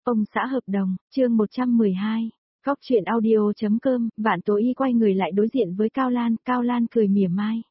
Ông xã hợp đồng, chương 112. Góc chuyện audio.com, Vạn Tố Y quay người lại đối diện với Cao Lan cười mỉa mai.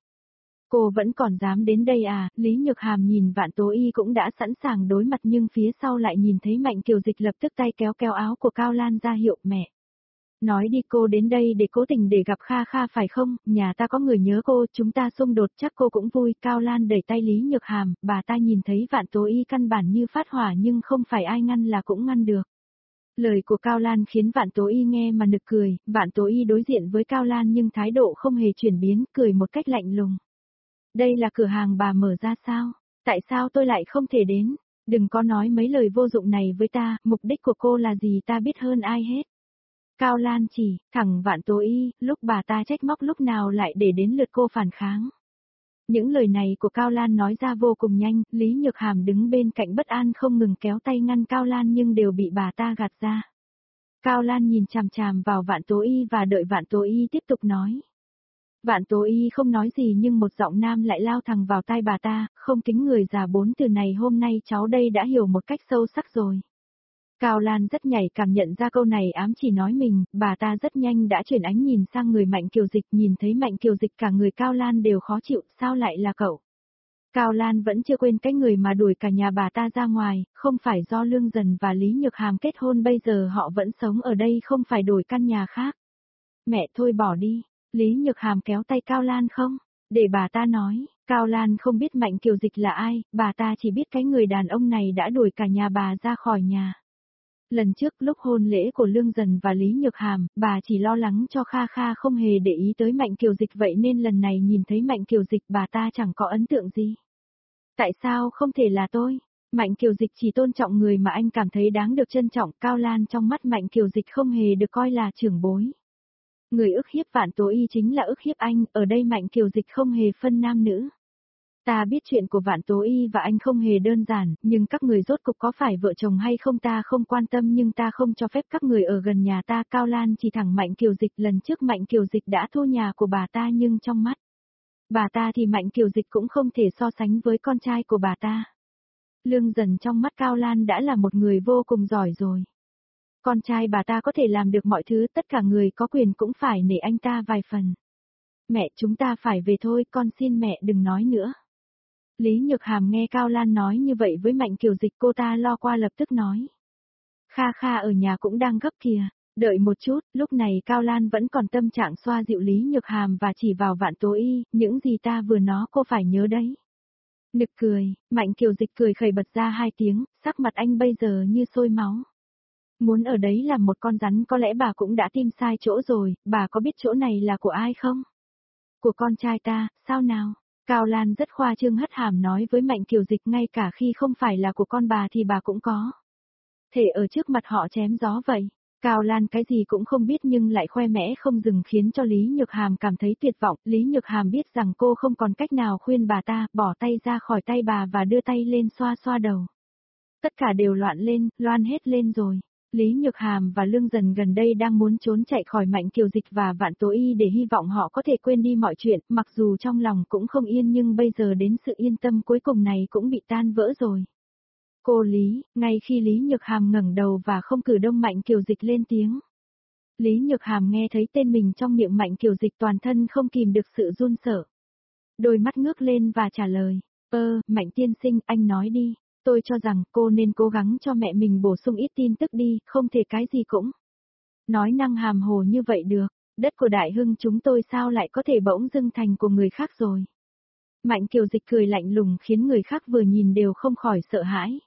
Cô vẫn còn dám đến đây à? Lý Nhược Hàm nhìn Vạn Tố Y cũng đã sẵn sàng đối mặt nhưng phía sau lại nhìn thấy Mạnh Kiều Dịch lập tức tay kéo kéo áo của Cao Lan ra hiệu mẹ. Nói đi, cô đến đây để cố tình để gặp Kha Kha phải không? Nhà ta có người nhớ cô, chúng ta xung đột chắc cô cũng vui. Cao Lan đẩy tay Lý Nhược Hàm, bà ta nhìn thấy Vạn Tố Y căn bản như phát hỏa nhưng không phải ai ngăn là cũng ngăn được. Lời của Cao Lan khiến Vạn Tố Y nghe mà nực cười, Vạn Tố Y đối diện với Cao Lan nhưng thái độ không hề chuyển biến, cười một cách lạnh lùng. Đây là cửa hàng bà mở ra sao? Tại sao tôi lại không thể đến? Đừng có nói mấy lời vô dụng này với ta, mục đích của cô là gì ta biết hơn ai hết. Cao Lan chỉ, thẳng Vạn Tố Y, lúc bà ta trách móc lúc nào lại để đến lượt cô phản kháng. Những lời này của Cao Lan nói ra vô cùng nhanh, Lý Nhược Hàm đứng bên cạnh bất an không ngừng kéo tay ngăn Cao Lan nhưng đều bị bà ta gạt ra. Cao Lan nhìn chằm chằm vào Vạn Tố Y và đợi Vạn Tố Y tiếp tục nói. Vạn Tố Y không nói gì nhưng một giọng nam lại lao thẳng vào tai bà ta, không kính người già 4 từ này hôm nay cháu đây đã hiểu một cách sâu sắc rồi. Cao Lan rất nhạy cảm nhận ra câu này ám chỉ nói mình, bà ta rất nhanh đã chuyển ánh nhìn sang người Mạnh Kiều Dịch, nhìn thấy Mạnh Kiều Dịch cả người Cao Lan đều khó chịu, sao lại là cậu? Cao Lan vẫn chưa quên cái người mà đuổi cả nhà bà ta ra ngoài, không phải do Lương Dần và Lý Nhược Hàm kết hôn bây giờ họ vẫn sống ở đây không phải đổi căn nhà khác. Mẹ thôi bỏ đi, Lý Nhược Hàm kéo tay Cao Lan không? Để bà ta nói, Cao Lan không biết Mạnh Kiều Dịch là ai, bà ta chỉ biết cái người đàn ông này đã đuổi cả nhà bà ra khỏi nhà. Lần trước lúc hôn lễ của Lương Dần và Lý Nhược Hàm, bà chỉ lo lắng cho Kha Kha không hề để ý tới Mạnh Kiều Dịch vậy nên lần này nhìn thấy Mạnh Kiều Dịch bà ta chẳng có ấn tượng gì. Tại sao không thể là tôi? Mạnh Kiều Dịch chỉ tôn trọng người mà anh cảm thấy đáng được trân trọng. Cao Lan trong mắt Mạnh Kiều Dịch không hề được coi là trưởng bối. Người ức hiếp Vạn Tố Y chính là ức hiếp anh, ở đây Mạnh Kiều Dịch không hề phân nam nữ. Ta biết chuyện của Vạn Tố Y và anh không hề đơn giản, nhưng các người rốt cục có phải vợ chồng hay không ta không quan tâm nhưng ta không cho phép các người ở gần nhà ta. Cao Lan chỉ thẳng Mạnh Kiều Dịch, lần trước Mạnh Kiều Dịch đã thu nhà của bà ta nhưng trong mắt bà ta thì Mạnh Kiều Dịch cũng không thể so sánh với con trai của bà ta. Lương Dần trong mắt Cao Lan đã là một người vô cùng giỏi rồi. Con trai bà ta có thể làm được mọi thứ, tất cả người có quyền cũng phải nể anh ta vài phần. Mẹ, chúng ta phải về thôi, con xin mẹ đừng nói nữa. Lý Nhược Hàm nghe Cao Lan nói như vậy với Mạnh Kiều Dịch, cô ta lo qua lập tức nói. Kha Kha ở nhà cũng đang gấp kìa, đợi một chút. Lúc này Cao Lan vẫn còn tâm trạng xoa dịu Lý Nhược Hàm và chỉ vào Vạn Tố Y, những gì ta vừa nói cô phải nhớ đấy. Nực cười, Mạnh Kiều Dịch cười khẩy bật ra 2 tiếng, sắc mặt anh bây giờ như sôi máu. Muốn ở đấy làm một con rắn có lẽ bà cũng đã tìm sai chỗ rồi, bà có biết chỗ này là của ai không? Của con trai ta, sao nào? Cao Lan rất khoa trương hất hàm nói với Mạnh Kiều Dịch, ngay cả khi không phải là của con bà thì bà cũng có. Thể ở trước mặt họ chém gió vậy. Cao Lan cái gì cũng không biết nhưng lại khoe mẽ không dừng khiến cho Lý Nhược Hàm cảm thấy tuyệt vọng. Lý Nhược Hàm biết rằng cô không còn cách nào khuyên bà ta, bỏ tay ra khỏi tay bà và đưa tay lên xoa xoa đầu. Tất cả đều loạn lên, loan hết lên rồi. Lý Nhược Hàm và Lương Dần gần đây đang muốn trốn chạy khỏi Mạnh Kiều Dịch và Vạn Tố Y để hy vọng họ có thể quên đi mọi chuyện, mặc dù trong lòng cũng không yên nhưng bây giờ đến sự yên tâm cuối cùng này cũng bị tan vỡ rồi. Cô Lý, ngay khi Lý Nhược Hàm ngẩng đầu và không cử động Mạnh Kiều Dịch lên tiếng. Lý Nhược Hàm nghe thấy tên mình trong miệng Mạnh Kiều Dịch toàn thân không kìm được sự run sợ. Đôi mắt ngước lên và trả lời, Mạnh tiên sinh, anh nói đi. Tôi cho rằng cô nên cố gắng cho mẹ mình bổ sung ít tin tức đi, không thể cái gì cũng nói năng hàm hồ như vậy được. Đất của Đại Hưng chúng tôi sao lại có thể bỗng dưng thành của người khác rồi. Mạnh Kiều Dịch cười lạnh lùng khiến người khác vừa nhìn đều không khỏi sợ hãi.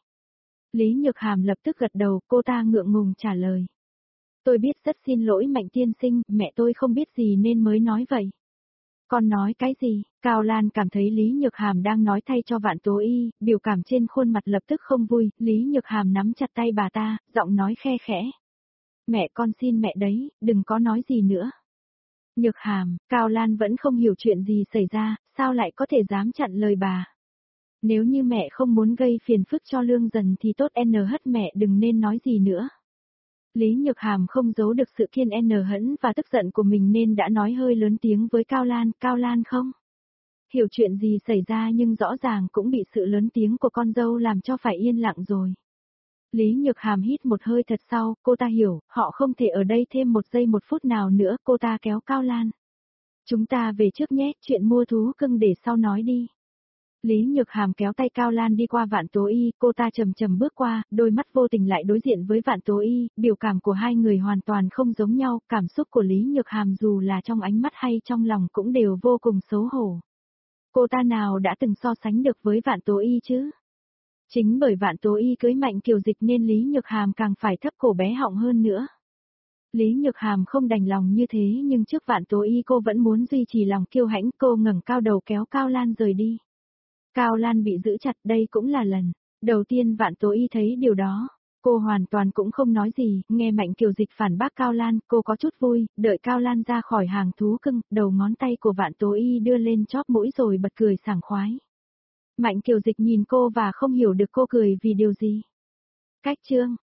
Lý Nhược Hàm lập tức gật đầu, cô ta ngượng ngùng trả lời. Tôi biết, rất xin lỗi Mạnh tiên sinh, mẹ tôi không biết gì nên mới nói vậy. Con nói cái gì? Cao Lan cảm thấy Lý Nhược Hàm đang nói thay cho Vạn Tố Y, biểu cảm trên khuôn mặt lập tức không vui. Lý Nhược Hàm nắm chặt tay bà ta, giọng nói khe khẽ. Mẹ, con xin mẹ đấy, đừng có nói gì nữa. Nhược Hàm, Cao Lan vẫn không hiểu chuyện gì xảy ra, sao lại có thể dám chặn lời bà. Nếu như mẹ không muốn gây phiền phức cho Lương Dần thì tốt, hất mẹ đừng nên nói gì nữa. Lý Nhược Hàm không giấu được sự kiên hẫn và tức giận của mình nên đã nói hơi lớn tiếng với Cao Lan không hiểu chuyện gì xảy ra nhưng rõ ràng cũng bị sự lớn tiếng của con dâu làm cho phải yên lặng rồi. Lý Nhược Hàm hít một hơi thật sâu, cô ta hiểu, họ không thể ở đây thêm một giây một phút nào nữa, cô ta kéo Cao Lan. Chúng ta về trước nhé, chuyện mua thú cưng để sau nói đi. Lý Nhược Hàm kéo tay Cao Lan đi qua Vạn Tố Y, cô ta chậm chậm bước qua, đôi mắt vô tình lại đối diện với Vạn Tố Y, biểu cảm của hai người hoàn toàn không giống nhau, cảm xúc của Lý Nhược Hàm dù là trong ánh mắt hay trong lòng cũng đều vô cùng xấu hổ. Cô ta nào đã từng so sánh được với Vạn Tố Y chứ? Chính bởi Vạn Tố Y cưới Mạnh Kiều Dịch nên Lý Nhược Hàm càng phải thấp cổ bé họng hơn nữa. Lý Nhược Hàm không đành lòng như thế nhưng trước Vạn Tố Y cô vẫn muốn duy trì lòng kiêu hãnh, cô ngẩng cao đầu kéo Cao Lan rời đi. Cao Lan bị giữ chặt, đây cũng là lần đầu tiên Vạn Tố Y thấy điều đó. Cô hoàn toàn cũng không nói gì, nghe Mạnh Kiều Dịch phản bác Cao Lan, cô có chút vui, đợi Cao Lan ra khỏi hàng thú cưng, đầu ngón tay của Vạn Tố Y đưa lên chóp mũi rồi bật cười sảng khoái. Mạnh Kiều Dịch nhìn cô và không hiểu được cô cười vì điều gì. Cách chương